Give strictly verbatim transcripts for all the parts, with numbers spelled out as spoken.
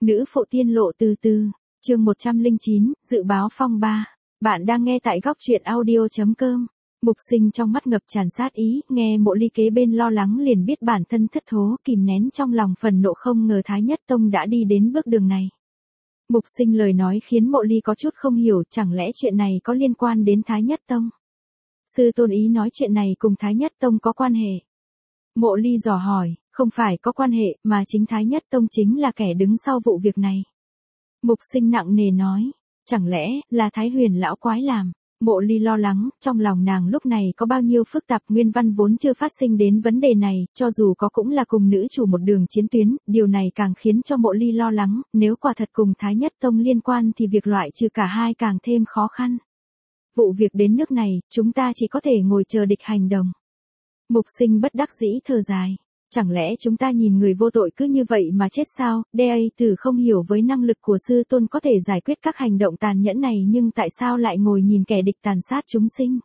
Nữ phụ tiên lộ từ từ, chương một trăm lẻ chín, dự báo phong ba. Bạn đang nghe tại góc truyện audio.com. Mục Sinh trong mắt ngập tràn sát ý, nghe Mộ Ly kế bên lo lắng liền biết bản thân thất thố, kìm nén trong lòng phần nộ, không ngờ Thái Nhất Tông đã đi đến bước đường này. Mục Sinh lời nói khiến Mộ Ly có chút không hiểu, chẳng lẽ chuyện này có liên quan đến Thái Nhất Tông? Sư tôn ý nói chuyện này cùng Thái Nhất Tông có quan hệ. Mộ Ly dò hỏi, không phải có quan hệ, mà chính Thái Nhất Tông chính là kẻ đứng sau vụ việc này. Mục Sinh nặng nề nói, chẳng lẽ là Thái Huyền lão quái làm? Mộ Ly lo lắng, trong lòng nàng lúc này có bao nhiêu phức tạp, nguyên văn vốn chưa phát sinh đến vấn đề này, cho dù có cũng là cùng nữ chủ một đường chiến tuyến, điều này càng khiến cho Mộ Ly lo lắng, nếu quả thật cùng Thái Nhất Tông liên quan thì việc loại trừ cả hai càng thêm khó khăn. Vụ việc đến nước này, chúng ta chỉ có thể ngồi chờ địch hành động. Mục Sinh bất đắc dĩ thở dài. Chẳng lẽ chúng ta nhìn người vô tội cứ như vậy mà chết sao? Đa Tử không hiểu với năng lực của sư tôn có thể giải quyết các hành động tàn nhẫn này, nhưng tại sao lại ngồi nhìn kẻ địch tàn sát chúng sinh?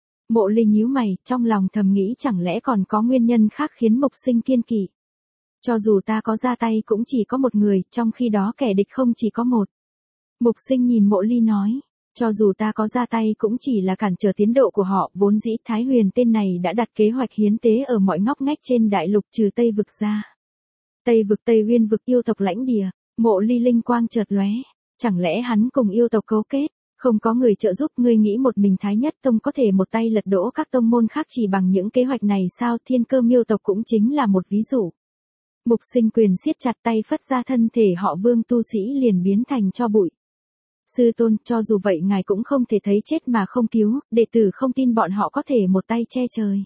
Mộ Ly nhíu mày, trong lòng thầm nghĩ chẳng lẽ còn có nguyên nhân khác khiến Mục Sinh kiên kỵ. Cho dù ta có ra tay cũng chỉ có một người, trong khi đó kẻ địch không chỉ có một. Mục Sinh nhìn Mộ Ly nói. Cho dù ta có ra tay cũng chỉ là cản trở tiến độ của họ, vốn dĩ Thái Huyền tên này đã đặt kế hoạch hiến tế ở mọi ngóc ngách trên đại lục trừ Tây vực ra. Tây vực Tây Uyên vực yêu tộc lãnh địa, Mộ Ly linh quang chợt lóe, chẳng lẽ hắn cùng yêu tộc cấu kết, không có người trợ giúp, ngươi nghĩ một mình Thái Nhất Tông có thể một tay lật đổ các tông môn khác chỉ bằng những kế hoạch này sao? Thiên Cơ Miêu tộc cũng chính là một ví dụ. Mục Sinh quyền siết chặt tay phất ra, thân thể họ Vương tu sĩ liền biến thành tro bụi. Sư tôn, cho dù vậy ngài cũng không thể thấy chết mà không cứu, đệ tử không tin bọn họ có thể một tay che trời.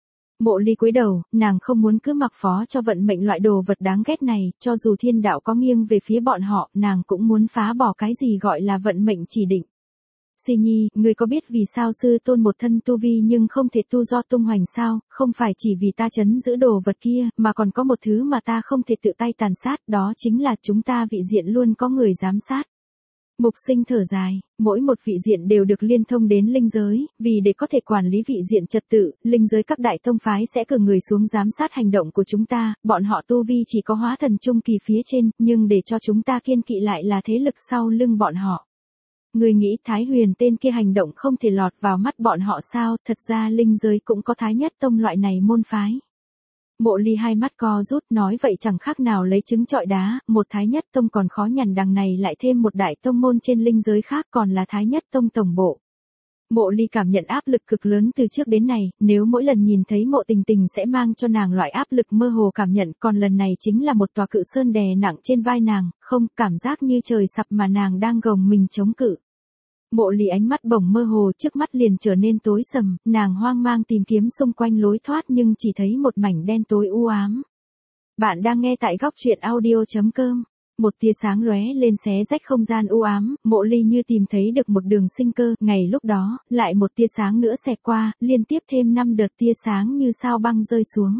Mộ Ly cúi đầu, nàng không muốn cứ mặc phó cho vận mệnh loại đồ vật đáng ghét này, cho dù thiên đạo có nghiêng về phía bọn họ, nàng cũng muốn phá bỏ cái gì gọi là vận mệnh chỉ định. Si Nhi, ngươi có biết vì sao sư tôn một thân tu vi nhưng không thể tu do tung hoành sao? Không phải chỉ vì ta trấn giữ đồ vật kia, mà còn có một thứ mà ta không thể tự tay tàn sát, đó chính là chúng ta vị diện luôn có người giám sát. Mục Sinh thở dài, mỗi một vị diện đều được liên thông đến linh giới, vì để có thể quản lý vị diện trật tự, linh giới các đại tông phái sẽ cử người xuống giám sát hành động của chúng ta, bọn họ tu vi chỉ có hóa thần trung kỳ phía trên, nhưng để cho chúng ta kiên kỵ lại là thế lực sau lưng bọn họ. Người nghĩ Thái Huyền tên kia hành động không thể lọt vào mắt bọn họ sao? Thật ra linh giới cũng có Thái Nhất Tông loại này môn phái. Mộ Ly hai mắt co rút, nói vậy chẳng khác nào lấy trứng trọi đá, một Thái Nhất Tông còn khó nhằn, đằng này lại thêm một đại tông môn trên linh giới khác còn là Thái Nhất Tông tổng bộ. Mộ Ly cảm nhận áp lực cực lớn từ trước đến nay, nếu mỗi lần nhìn thấy Mộ Tình Tình sẽ mang cho nàng loại áp lực mơ hồ cảm nhận, còn lần này chính là một tòa cự sơn đè nặng trên vai nàng, không, cảm giác như trời sập mà nàng đang gồng mình chống cự. Mộ Ly ánh mắt bỗng mơ hồ, trước mắt liền trở nên tối sầm, nàng hoang mang tìm kiếm xung quanh lối thoát nhưng chỉ thấy một mảnh đen tối u ám. Bạn đang nghe tại góc truyện audio.com. Một tia sáng lóe lên xé rách không gian u ám, Mộ Ly như tìm thấy được một đường sinh cơ, ngày lúc đó, lại một tia sáng nữa xẹt qua, liên tiếp thêm năm đợt tia sáng như sao băng rơi xuống.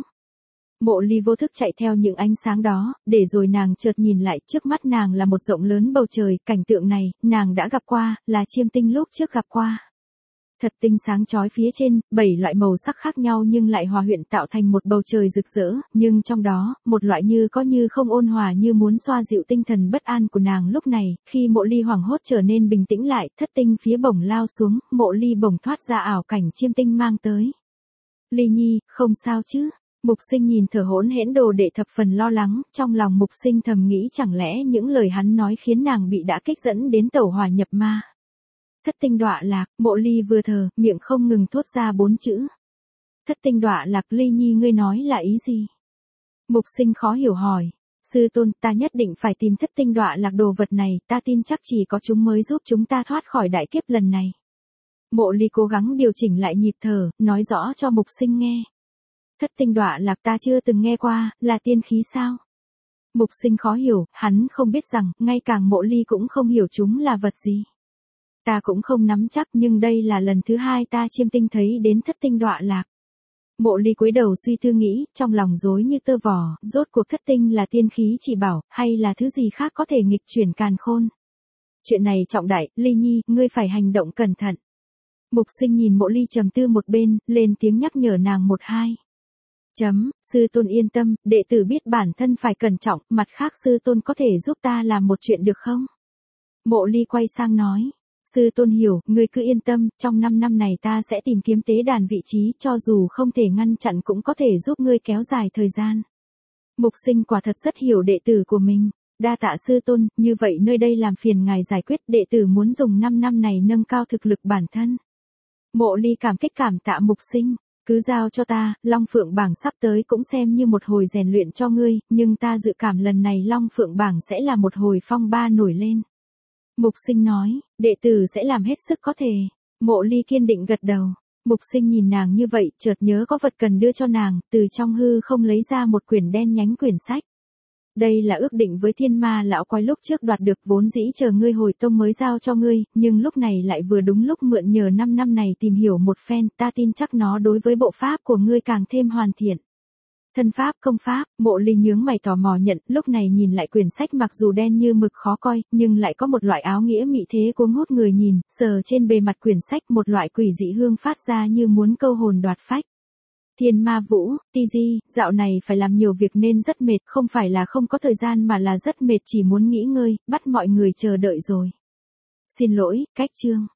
Mộ Ly vô thức chạy theo những ánh sáng đó, để rồi nàng chợt nhìn lại, trước mắt nàng là một rộng lớn bầu trời, cảnh tượng này, nàng đã gặp qua, là Chiêm Tinh lúc trước gặp qua. Thật tinh sáng chói phía trên, bảy loại màu sắc khác nhau nhưng lại hòa quyện tạo thành một bầu trời rực rỡ, nhưng trong đó, một loại như có như không ôn hòa như muốn xoa dịu tinh thần bất an của nàng lúc này, khi Mộ Ly hoảng hốt trở nên bình tĩnh lại, thất tinh phía bổng lao xuống, Mộ Ly bổng thoát ra ảo cảnh Chiêm Tinh mang tới. Ly Nhi, không sao chứ? Mục Sinh nhìn thở hổn hển đồ đệ thập phần lo lắng, trong lòng Mục Sinh thầm nghĩ chẳng lẽ những lời hắn nói khiến nàng bị đã kích dẫn đến tẩu hỏa nhập ma. Thất tinh đọa lạc, Mộ Ly vừa thở, miệng không ngừng thốt ra bốn chữ. Thất tinh đọa lạc. Ly Nhi, ngươi nói là ý gì? Mục Sinh khó hiểu hỏi. Sư tôn, ta nhất định phải tìm thất tinh đọa lạc đồ vật này, ta tin chắc chỉ có chúng mới giúp chúng ta thoát khỏi đại kiếp lần này. Mộ Ly cố gắng điều chỉnh lại nhịp thở, nói rõ cho Mục Sinh nghe. Thất tinh đọa lạc ta chưa từng nghe qua, là tiên khí sao? Mục Sinh khó hiểu, hắn không biết rằng, ngay cả Mộ Ly cũng không hiểu chúng là vật gì. Ta cũng không nắm chắc, nhưng đây là lần thứ hai ta chiêm tinh thấy đến thất tinh đọa lạc. Mộ Ly cúi đầu suy tư nghĩ, trong lòng rối như tơ vò, rốt cuộc thất tinh là tiên khí chỉ bảo, hay là thứ gì khác có thể nghịch chuyển càn khôn. Chuyện này trọng đại, Ly Nhi, ngươi phải hành động cẩn thận. Mục Sinh nhìn Mộ Ly trầm tư một bên, lên tiếng nhắc nhở nàng một hai. Chấm, sư tôn yên tâm, đệ tử biết bản thân phải cẩn trọng, mặt khác sư tôn có thể giúp ta làm một chuyện được không? Mộ Ly quay sang nói. Sư tôn hiểu, ngươi cứ yên tâm, trong năm năm này ta sẽ tìm kiếm tế đàn vị trí, cho dù không thể ngăn chặn cũng có thể giúp ngươi kéo dài thời gian. Mục Sinh quả thật rất hiểu đệ tử của mình. Đa tạ sư tôn, như vậy nơi đây làm phiền ngài giải quyết, đệ tử muốn dùng năm năm này nâng cao thực lực bản thân. Mộ Ly cảm kích cảm tạ Mục Sinh, cứ giao cho ta, Long Phượng bảng sắp tới cũng xem như một hồi rèn luyện cho ngươi, nhưng ta dự cảm lần này Long Phượng bảng sẽ là một hồi phong ba nổi lên. Mục Sinh nói, đệ tử sẽ làm hết sức có thể. Mộ Ly kiên định gật đầu. Mục Sinh nhìn nàng như vậy, chợt nhớ có vật cần đưa cho nàng, từ trong hư không lấy ra một quyển đen nhánh quyển sách. Đây là ước định với thiên ma lão quái lúc trước đoạt được, vốn dĩ chờ ngươi hồi tông mới giao cho ngươi, nhưng lúc này lại vừa đúng lúc mượn nhờ năm năm này tìm hiểu một phen, ta tin chắc nó đối với bộ pháp của ngươi càng thêm hoàn thiện. Thân pháp công pháp, Mộ Ly nhướng mày tò mò nhận, lúc này nhìn lại quyển sách mặc dù đen như mực khó coi, nhưng lại có một loại áo nghĩa mị thế cuốn hút người nhìn, sờ trên bề mặt quyển sách một loại quỷ dị hương phát ra như muốn câu hồn đoạt phách. Thiên Ma Vũ, Ti Di, dạo này phải làm nhiều việc nên rất mệt, không phải là không có thời gian mà là rất mệt, chỉ muốn nghỉ ngơi, bắt mọi người chờ đợi rồi. Xin lỗi, cách chương.